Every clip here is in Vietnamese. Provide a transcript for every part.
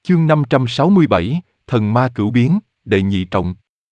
Chương 567, Thần Ma Cửu Biến, đệ nhị trọng.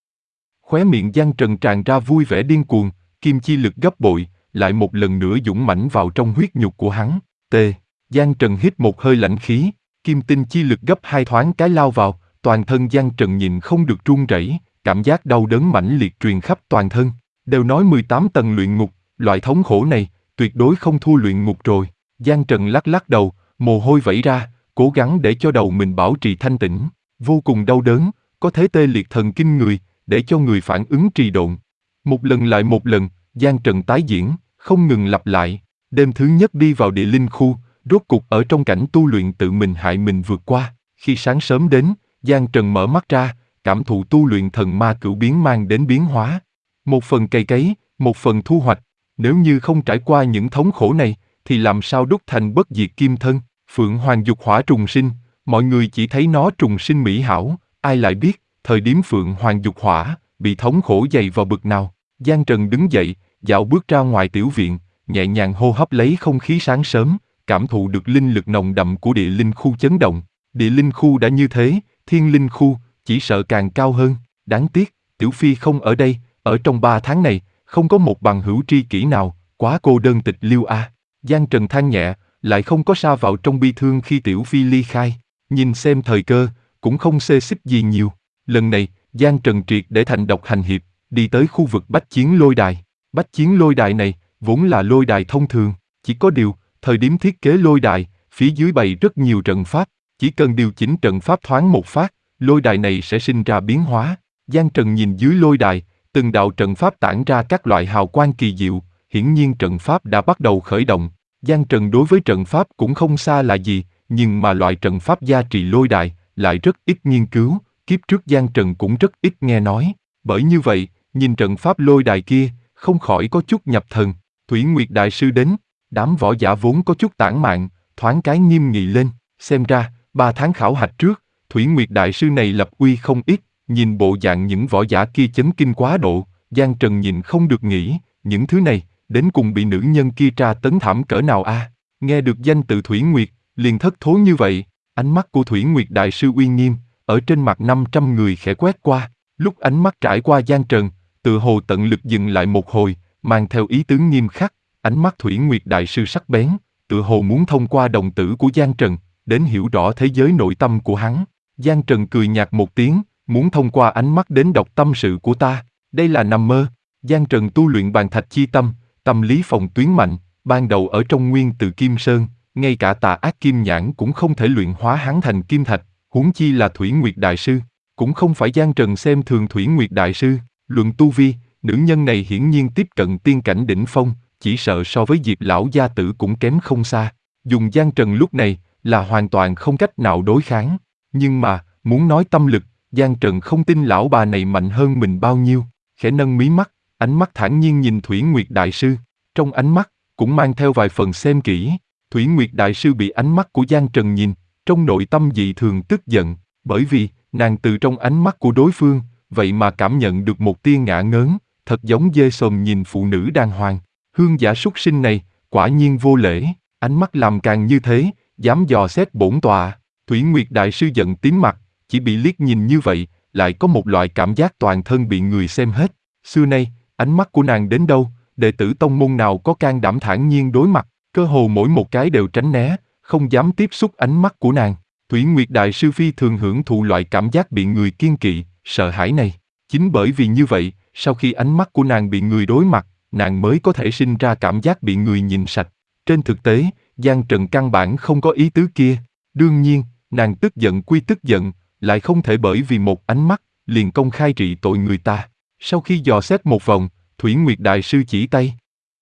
Khóe miệng Giang Trần tràn ra vui vẻ điên cuồng, kim chi lực gấp bội, lại một lần nữa dũng mãnh vào trong huyết nhục của hắn. Giang Trần hít một hơi lãnh khí, kim tinh chi lực gấp 2 thoáng cái lao vào, toàn thân Giang Trần nhìn không được run rẩy, cảm giác đau đớn mãnh liệt truyền khắp toàn thân. Đều nói 18 tầng luyện ngục, loại thống khổ này, tuyệt đối không thua luyện ngục rồi. Giang Trần lắc lắc đầu, mồ hôi vẩy ra, cố gắng để cho đầu mình bảo trì thanh tĩnh. Vô cùng đau đớn, có thế tê liệt thần kinh người, để cho người phản ứng trì độn. Một lần lại một lần, Giang Trần tái diễn, không ngừng lặp lại. Đêm thứ nhất đi vào địa linh khu, rốt cục ở trong cảnh tu luyện tự mình hại mình vượt qua. Khi sáng sớm đến, Giang Trần mở mắt ra, cảm thụ tu luyện thần ma cửu biến mang đến biến hóa. Một phần cày cấy, một phần thu hoạch. Nếu như không trải qua những thống khổ này, thì làm sao đúc thành bất diệt kim thân? Phượng Hoàng dục hỏa trùng sinh, mọi người chỉ thấy nó trùng sinh mỹ hảo, ai lại biết, thời điểm Phượng Hoàng dục hỏa, bị thống khổ dày vào bực nào. Giang Trần đứng dậy, dạo bước ra ngoài tiểu viện, nhẹ nhàng hô hấp lấy không khí sáng sớm, cảm thụ được linh lực nồng đậm của địa linh khu chấn động. Địa linh khu đã như thế, thiên linh khu, chỉ sợ càng cao hơn. Đáng tiếc, Tiểu Phi không ở đây, ở trong 3 tháng này, không có một bằng hữu tri kỷ nào, quá cô đơn tịch liêu a. Giang Trần than nhẹ, lại không có sa vào trong bi thương khi Tiểu Phi ly khai. Nhìn xem thời cơ, cũng không xê xích gì nhiều. Lần này, Giang Trần triệt để thành độc hành hiệp, đi tới khu vực bách chiến lôi đài. Bách chiến lôi đài này, vốn là lôi đài thông thường, chỉ có điều, thời điểm thiết kế lôi đài, phía dưới bày rất nhiều trận pháp, chỉ cần điều chỉnh trận pháp thoáng một phát, lôi đài này sẽ sinh ra biến hóa. Giang Trần nhìn dưới lôi đài, từng đạo trận pháp tản ra các loại hào quang kỳ diệu, hiển nhiên trận pháp đã bắt đầu khởi động. Giang Trần đối với trận pháp cũng không xa lạ gì, nhưng mà loại trận pháp gia trì lôi đài lại rất ít nghiên cứu, kiếp trước Giang Trần cũng rất ít nghe nói. Bởi như vậy, nhìn trận pháp lôi đài kia, không khỏi có chút nhập thần. Thủy Nguyệt Đại Sư đến, đám võ giả vốn có chút tản mạn, thoáng cái nghiêm nghị lên. Xem ra, 3 tháng khảo hạch trước, Thủy Nguyệt Đại Sư này lập uy không ít. Nhìn bộ dạng những võ giả kia chấn kinh quá độ, Giang Trần nhìn không được nghĩ, những thứ này, đến cùng bị nữ nhân kia tra tấn thảm cỡ nào a? Nghe được danh tự Thủy Nguyệt, liền thất thố như vậy. Ánh mắt của Thủy Nguyệt Đại Sư uy nghiêm, ở trên mặt 500 người khẽ quét qua. Lúc ánh mắt trải qua Giang Trần, tự hồ tận lực dừng lại một hồi, mang theo ý tứ nghiêm khắc. Ánh mắt Thủy Nguyệt Đại Sư sắc bén, tự hồ muốn thông qua đồng tử của Giang Trần, đến hiểu rõ thế giới nội tâm của hắn. Giang Trần cười nhạt một tiếng, muốn thông qua ánh mắt đến đọc tâm sự của ta, đây là nằm mơ. Giang Trần tu luyện bàn thạch chi tâm, tâm lý phòng tuyến mạnh, ban đầu ở trong nguyên từ Kim Sơn, ngay cả tà ác kim nhãn cũng không thể luyện hóa hắn thành kim thạch, huống chi là Thủy Nguyệt Đại Sư. Cũng không phải Giang Trần xem thường Thủy Nguyệt Đại Sư, luận tu vi, nữ nhân này hiển nhiên tiếp cận tiên cảnh đỉnh phong, chỉ sợ so với Diệp lão gia tử cũng kém không xa. Dùng Giang Trần lúc này là hoàn toàn không cách nào đối kháng, nhưng mà, muốn nói tâm lực, Giang Trần không tin lão bà này mạnh hơn mình bao nhiêu. Khẽ nâng mí mắt, ánh mắt thản nhiên nhìn Thủy Nguyệt Đại Sư, trong ánh mắt cũng mang theo vài phần xem kỹ. Thủy Nguyệt Đại Sư bị ánh mắt của Giang Trần nhìn, trong nội tâm dị thường tức giận, bởi vì nàng từ trong ánh mắt của đối phương, vậy mà cảm nhận được một tia ngã ngớn, thật giống dê sồm nhìn phụ nữ đàng hoàng. Hương giả súc sinh này, quả nhiên vô lễ, ánh mắt làm càng như thế, dám dò xét bổn tọa. Thủy Nguyệt Đại Sư giận tím mặt, chỉ bị liếc nhìn như vậy, lại có một loại cảm giác toàn thân bị người xem hết. Xưa nay, ánh mắt của nàng đến đâu, đệ tử tông môn nào có can đảm thản nhiên đối mặt, cơ hồ mỗi một cái đều tránh né, không dám tiếp xúc ánh mắt của nàng. Thủy Nguyệt Đại Sư phi thường hưởng thụ loại cảm giác bị người kiêng kỵ, sợ hãi này. Chính bởi vì như vậy, sau khi ánh mắt của nàng bị người đối mặt, nàng mới có thể sinh ra cảm giác bị người nhìn sạch. Trên thực tế, Giang Trần căn bản không có ý tứ kia. Đương nhiên, nàng tức giận quy tức giận, lại không thể bởi vì một ánh mắt, liền công khai trị tội người ta. Sau khi dò xét một vòng, Thủy Nguyệt Đại Sư chỉ tay.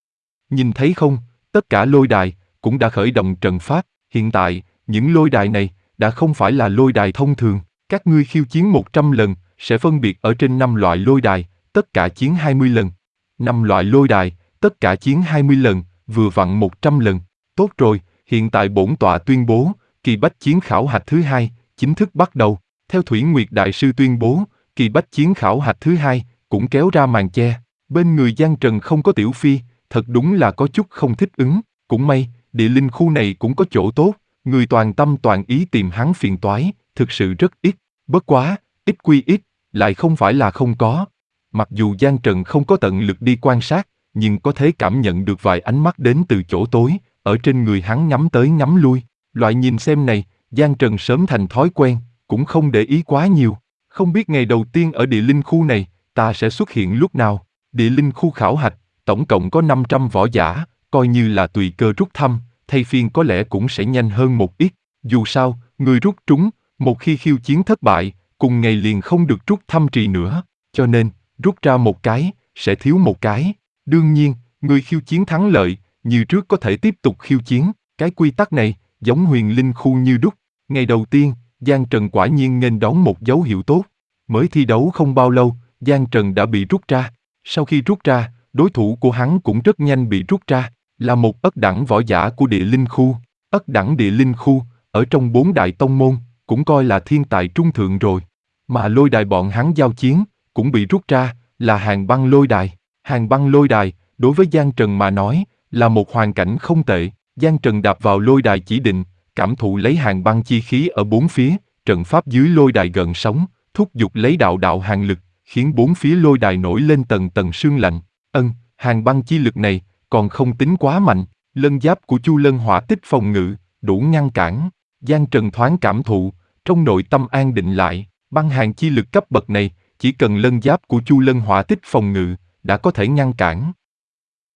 Nhìn thấy không, tất cả lôi đài, cũng đã khởi động trận pháp. Hiện tại, những lôi đài này, đã không phải là lôi đài thông thường. Các ngươi khiêu chiến 100 lần, sẽ phân biệt ở trên 5 loại lôi đài, tất cả chiến 20 lần. 5 loại lôi đài, tất cả chiến 20 lần, vừa vặn 100 lần. Tốt rồi, hiện tại bổn tọa tuyên bố, kỳ bách chiến khảo hạch thứ 2, chính thức bắt đầu. Theo Thủy Nguyệt Đại Sư tuyên bố, kỳ bách chiến khảo hạch thứ 2, cũng kéo ra màn che. Bên người Giang Trần không có Tiểu Phi, thật đúng là có chút không thích ứng. Cũng may, địa linh khu này cũng có chỗ tốt, người toàn tâm toàn ý tìm hắn phiền toái, thực sự rất ít. Bất quá, ít quy ít, lại không phải là không có. Mặc dù Giang Trần không có tận lực đi quan sát, nhưng có thể cảm nhận được vài ánh mắt đến từ chỗ tối, ở trên người hắn ngắm tới ngắm lui. Loại nhìn xem này, Giang Trần sớm thành thói quen, cũng không để ý quá nhiều. Không biết ngày đầu tiên ở địa linh khu này, ta sẽ xuất hiện lúc nào. Địa linh khu khảo hạch, tổng cộng có 500 võ giả, coi như là tùy cơ rút thăm, thay phiên có lẽ cũng sẽ nhanh hơn một ít. Dù sao, người rút trúng, một khi khiêu chiến thất bại, cùng ngày liền không được rút thăm trì nữa. Cho nên, rút ra một cái, sẽ thiếu một cái. Đương nhiên, người khiêu chiến thắng lợi, như trước có thể tiếp tục khiêu chiến. Cái quy tắc này, giống huyền linh khu như đúc. Ngày đầu tiên, Giang Trần quả nhiên nghênh đón một dấu hiệu tốt. Mới thi đấu không bao lâu, Giang Trần đã bị rút ra. Sau khi rút ra, đối thủ của hắn cũng rất nhanh bị rút ra, là một ất đẳng võ giả của địa linh khu. Ất đẳng địa linh khu, ở trong 4 đại tông môn, cũng coi là thiên tài trung thượng rồi. Mà lôi đài bọn hắn giao chiến, cũng bị rút ra, là hàng băng lôi đài. Hàng băng lôi đài, đối với Giang Trần mà nói, là một hoàn cảnh không tệ. Giang Trần đạp vào lôi đài chỉ định, cảm thụ lấy hàng băng chi khí ở bốn phía, trận pháp dưới lôi đài gần sóng, thúc giục lấy đạo đạo hàng lực, khiến bốn phía lôi đài nổi lên tầng tầng sương lạnh. Hàng băng chi lực này, còn không tính quá mạnh, lân giáp của Chu Lân hỏa tích phòng ngự, đủ ngăn cản. Giang Trần thoáng cảm thụ, trong nội tâm an định lại, băng hàng chi lực cấp bậc này, chỉ cần lân giáp của Chu Lân hỏa tích phòng ngự, đã có thể ngăn cản.